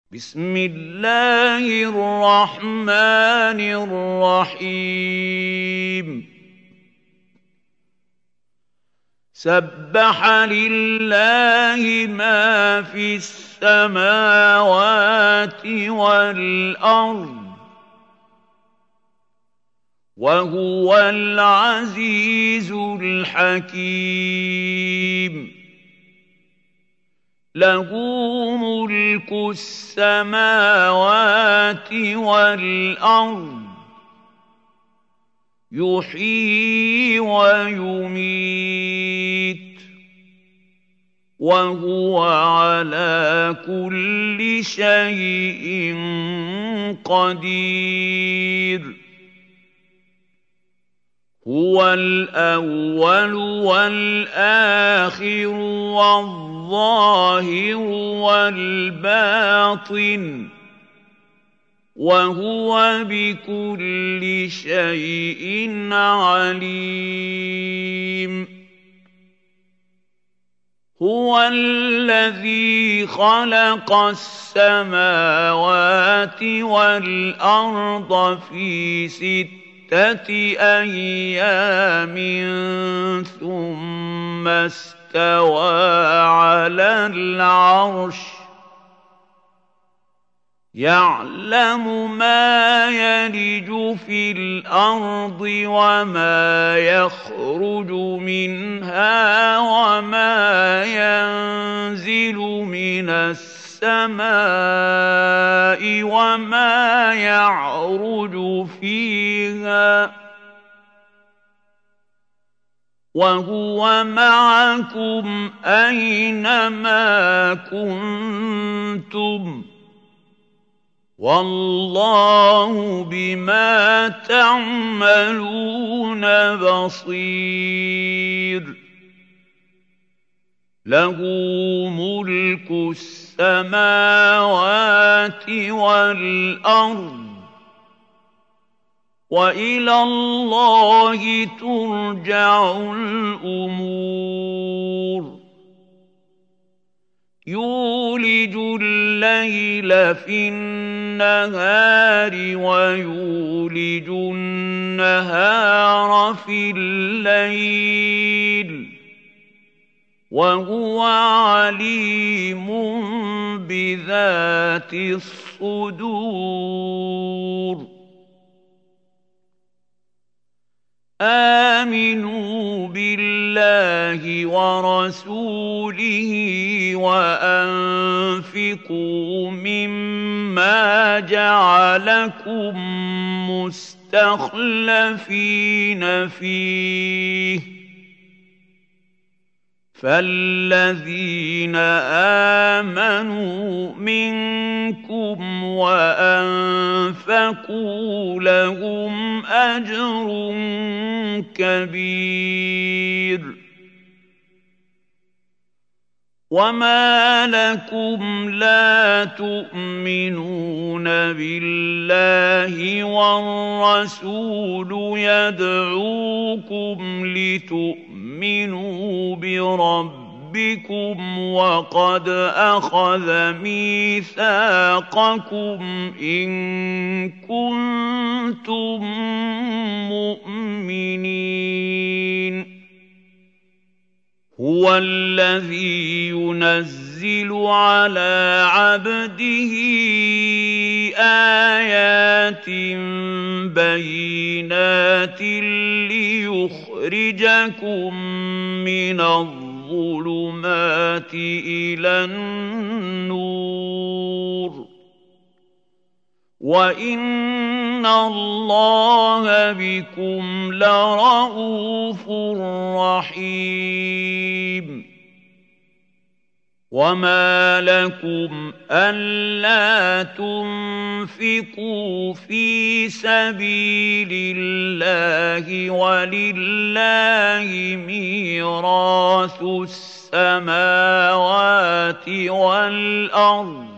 بسم الله الرحمن الرحيم سبح لله ما في السماوات والأرض وهو العزيز الحكيم له ملك السماوات والأرض يحيي ويميت وهو على كل شيء قدير هو الأول والآخر والظاهر والباطن وهو بكل شيء عليم هو الذي خلق السماوات والأرض في ستة أيام ثم استوى على العرش يعلم ما يلج في الأرض وما يخرج منها وما ينزل من السماء وما يعرج فيها وهو معكم أينما كنتم والله بما تعملون بصير له ملك السماوات والأرض وإلى الله ترجع الأمور يولج الليل في النهار ويولج النهار في الليل وهو عليم بذات الصدور آمنوا بالله ورسوله وأنفقوا مما جعلكم مستخلفين فيه فالذين آمنوا منكم وأنفقوا لهم أجر كبير وما لكم لا تؤمنون بالله والرسول يدعوكم لتؤمنوا بربكم وقد أخذ ميثاقكم إن كنتم مؤمنين هو الذي ينزل على عبده آيات بينات ليخرجكم من الظلمات إلى النور وإن الله بكم لرءوف رحيم وما لكم ألا تنفقوا في سبيل الله ولله ميراث السماوات والأرض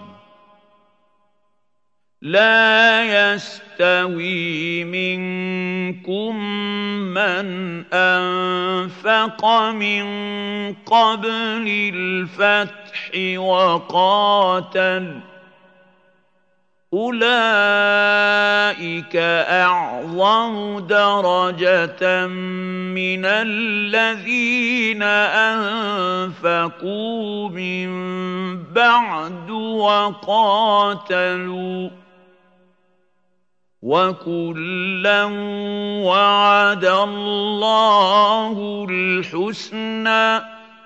لا يستوي منكم من أنفق من قبل الفتح وقاتل أولئك أعظم درجة من الذين أنفقوا من بعد وقاتلوا وكلا وعد الله الحسنى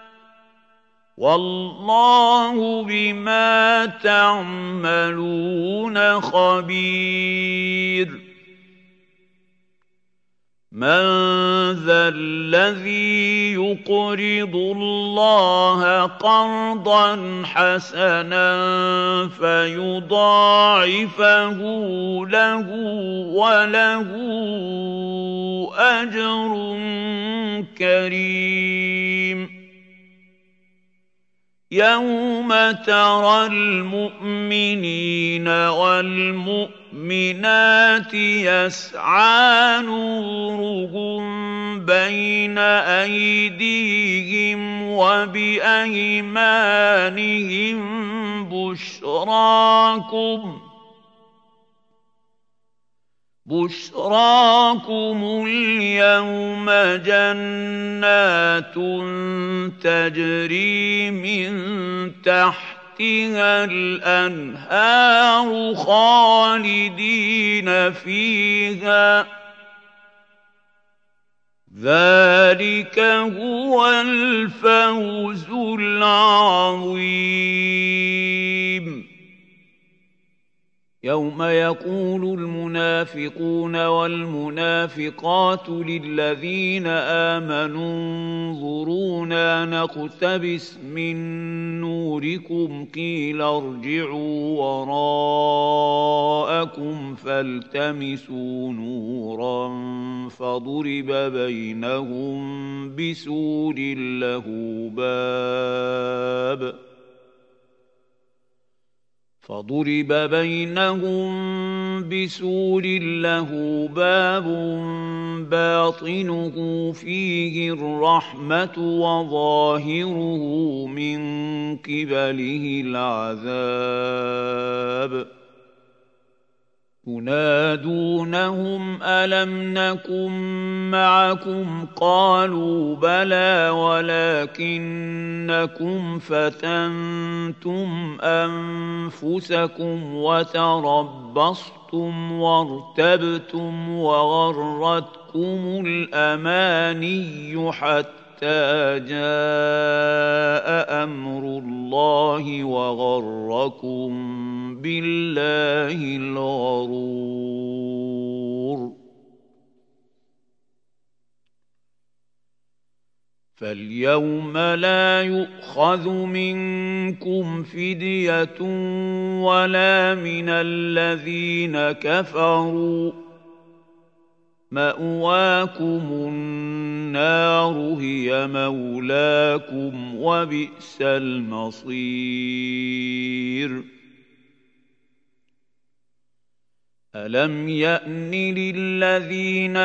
والله بما تعملون خبير من ذا الذي يقرض الله قرضا حسنا فيضاعفه له وله أجر كريم يوم ترى المؤمنين والمؤمنات يسعى نورهم بين أيديهم وبأيمانهم بشراكم اليوم جنات تجري من تحتها الأنهار خالدين فيها ذلك هو الفوز العظيم يوم يقول المنافقون والمنافقات للذين آمنوا انظرونا نقتبس من نوركم قيل ارجعوا وراءكم فالتمسوا نورا فضرب بينهم بسور له باب باطنه فيه الرحمة وظاهره من قبله العذاب ينادونهم ألم نكن معكم قالوا بلى ولكنكم فتنتم أنفسكم وتربصتم وارتبتم وغرتكم الأماني حتى جاء أمر الله وغركم بالله الغرور فاليوم لا يؤخذ منكم فدية ولا من الذين كفروا مأواكم النار هي مولاكم وبئس المصير ألم يأن للذين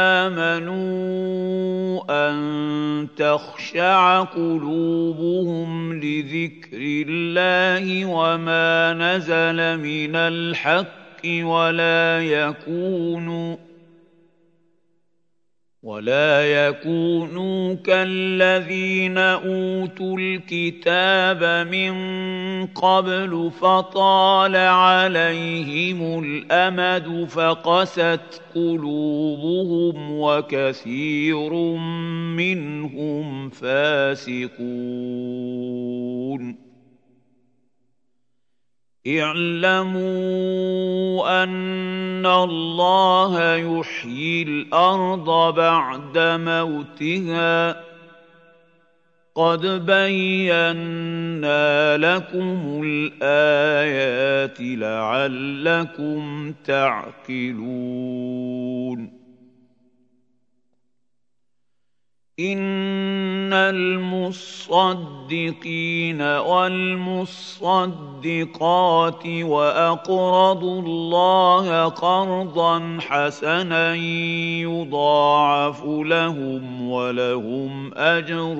آمنوا أن تخشع قلوبهم لذكر الله وما نزل من الحق ولا يكونوا كالذين أوتوا الكتاب من قبل فطال عليهم الأمد فقست قلوبهم وكثير منهم فاسقون اعلموا أن الله يحيي الأرض بعد موتها قد بينا لكم الآيات لعلكم تعقلون إن المصدقين والمصدقات وأقرضوا الله قرضا حسنا يضاعف لهم ولهم أجر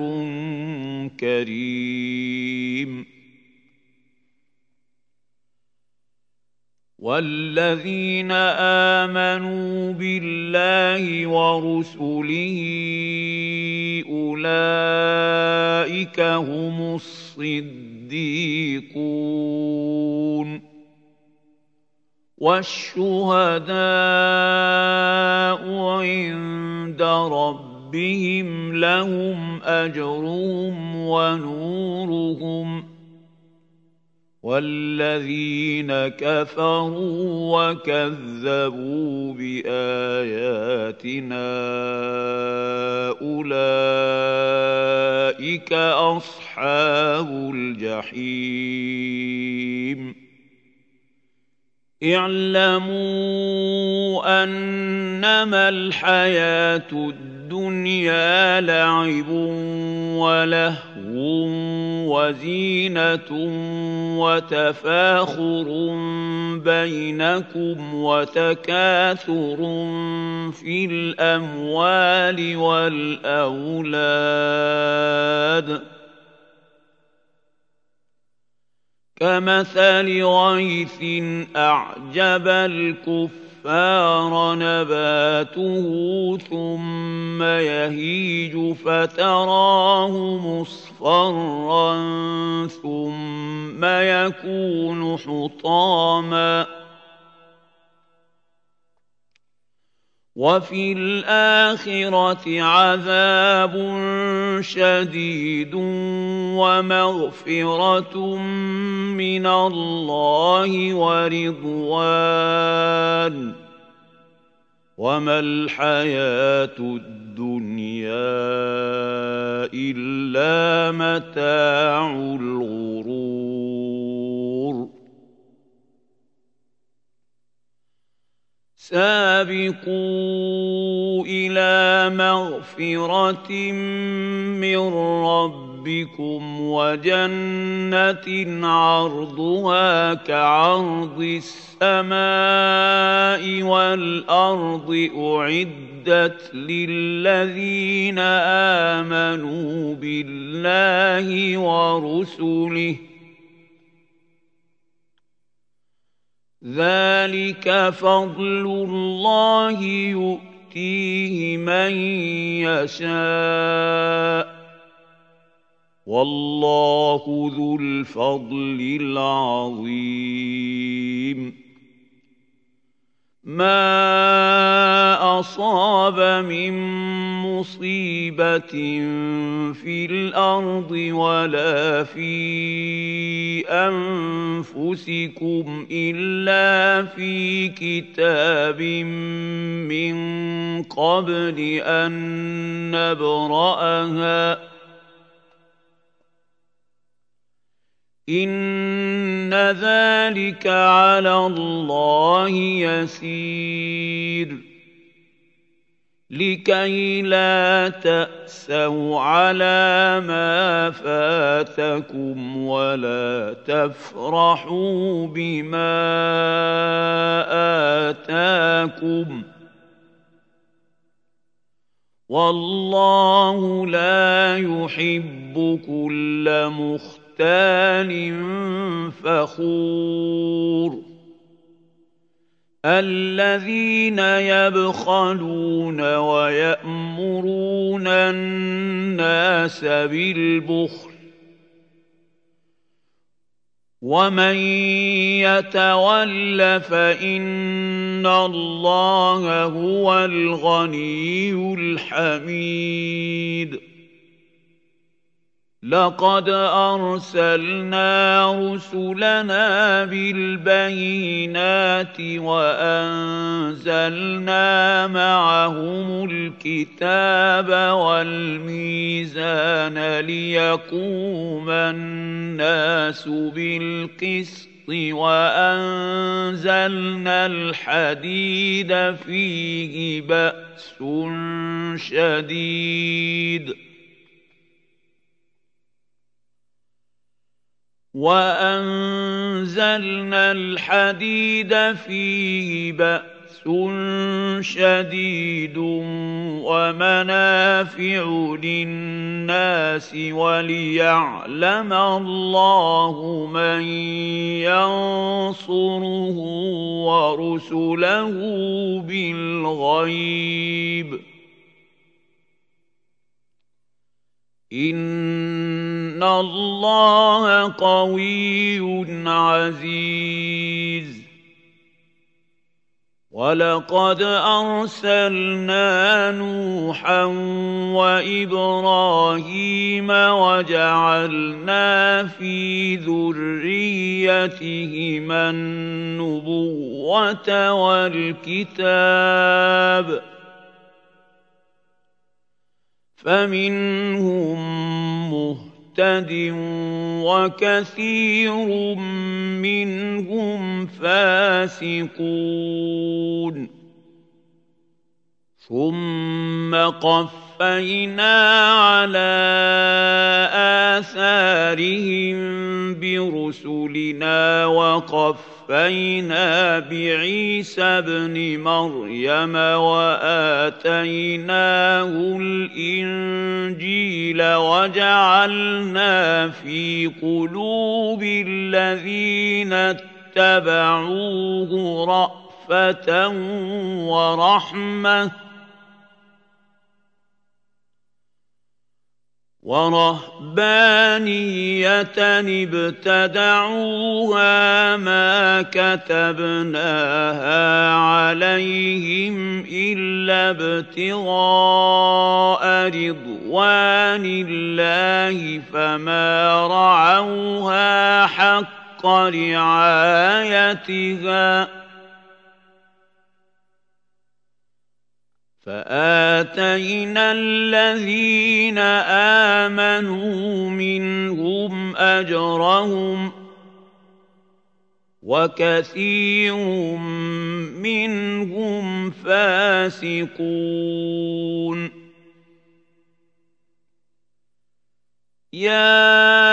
كريم والذين آمنوا بالله ورسله أولئك هم الصديقون والشهداء عند ربهم لهم أجرهم ونورهم والذين كفروا وكذبوا بآياتنا أولئك أصحاب الجحيم اعلموا أنما الحياة الدنيا لعب ولهو وزينة وتفاخر بينكم وتكاثر في الأموال والأولاد كمثل غيث أعجب الكفار نباته ثم يهيج فتراه مصفرا ثم يكون حطاما وفي الآخرة عذاب شديد ومغفرة من الله ورضوان وما الحياة الدنيا إلا متاع الغرور سابقوا إلى مغفرة من ربكم وجنة عرضها كعرض السماء والأرض أعدت للذين آمنوا بالله ورسله ذلك فضل الله يؤتيه من يشاء والله ذو الفضل العظيم ما أصاب من مصيبة في الأرض ولا في أنفسكم إلا في كتاب من قبل أن نبرأها إن ذلك على الله يسير لكي لا تأسوا على ما فاتكم ولا تفرحوا بما آتاكم والله لا يحب كل مختال فخور الذين يبخلون ويأمرون الناس بالبخل ومن يتول فإن الله هو الغني الحميد لقد أرسلنا رسلنا بالبينات وأنزلنا معهم الكتاب والميزان ليقوم الناس بالقسط وأنزلنا الحديد فيه بأس شديد وأنزلنا الحديد فيه بأس شديد ومنافع للناس وليعلم الله من ينصره ورسله بالغيب إن الله قوي عزيز ولقد أرسلنا نوحا وإبراهيم وجعلنا في ذريتهما النبوة والكتاب فمنهم مهتد وكثير منهم فاسقون ثم قفينا على آثارهم برسلنا وقفينا بعيسى ابن مريم وآتيناه الإنجيل وجعلنا في قلوب الذين اتبعوه رأفة ورهبانية ابتدعوها ما كتبناها عليهم إلا ابتغاء رضوان الله فما رعوها حق رعايتها فآتينا الذين آمنوا منهم أجرهم وكثير منهم فاسقون يا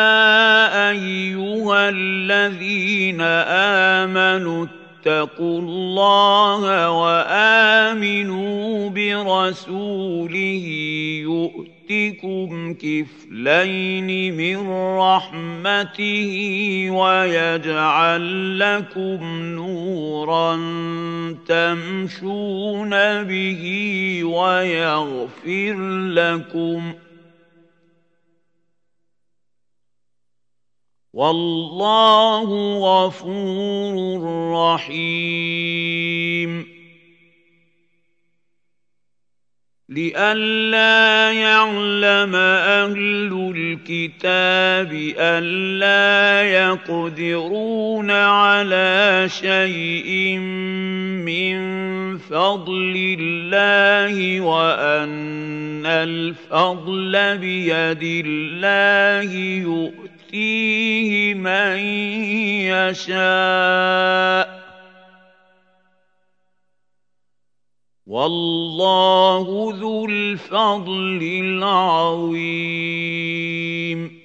أيها الذين آمنوا اتقوا الله وآمنوا برسوله يؤتكم كفلين من رحمته ويجعل لكم نورا تمشون به ويغفر لكم والله غفور رحيم لئلا يعلم أهل الكتاب ألا يقدرون على شيء من فضل الله وأن الفضل بيد الله يؤتيه من يشاء والله ذو الفضل العظيم